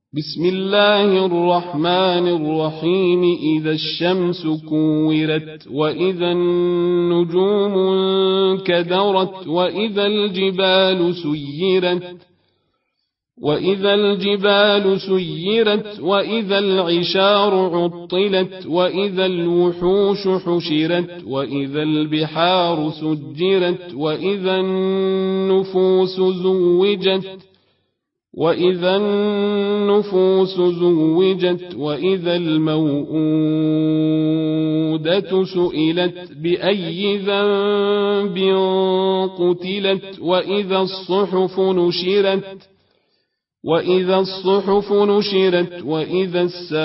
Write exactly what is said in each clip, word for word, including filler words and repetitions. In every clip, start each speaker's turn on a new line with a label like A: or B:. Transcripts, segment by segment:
A: بسم الله الرحمن الرحيم. إذا الشمس كورت وإذا النجوم انكدرت وإذا الجبال سيرت وإذا الجبال سيرت وإذا العشار عطلت وإذا الوحوش حشرت وإذا البحار سجرت وإذا النفوس زوجت وإذا النفوس زوجت وإذا الموءودة سئلت بأي ذنب قتلت وإذا الصحف نشرت وإذا الصحف نشرت وإذا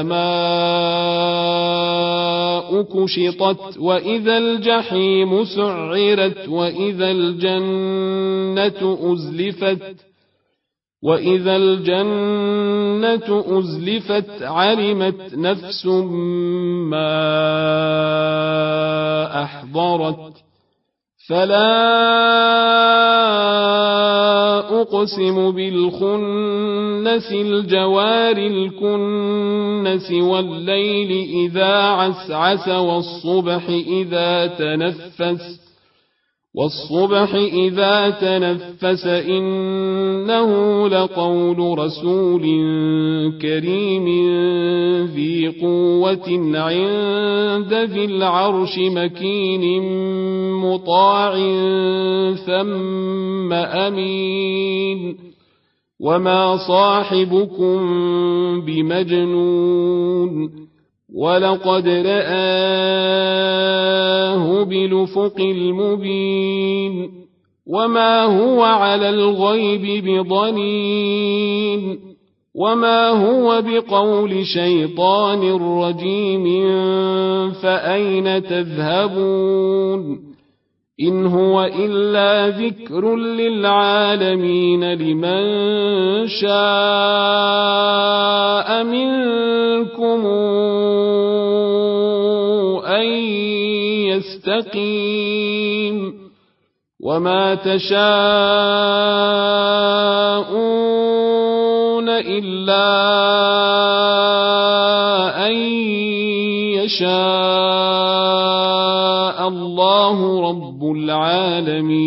A: السماء كشطت وإذا الجحيم سعرت وإذا الجنة أزلفت وإذا الجنة أزلفت علمت نفس ما أحضرت فلا أقسم بالخنس الجوار الكنس والليل إذا عسعس والصبح إذا تنفس والصبح إذا تنفس إنه لقول رسول كريم ذي قوة عند ذي العرش مكين مطاع ثم أمين وما صاحبكم بمجنون ولقد رآه بالأفق المبين وما هو على الغيب بضنين وما هو بقول شيطان رجيم فأين تذهبون إن هو إلا ذكر للعالمين لمن شاء منكم أن يستقيم وما تشاءون إلا أن يشاء الله رب العالمين.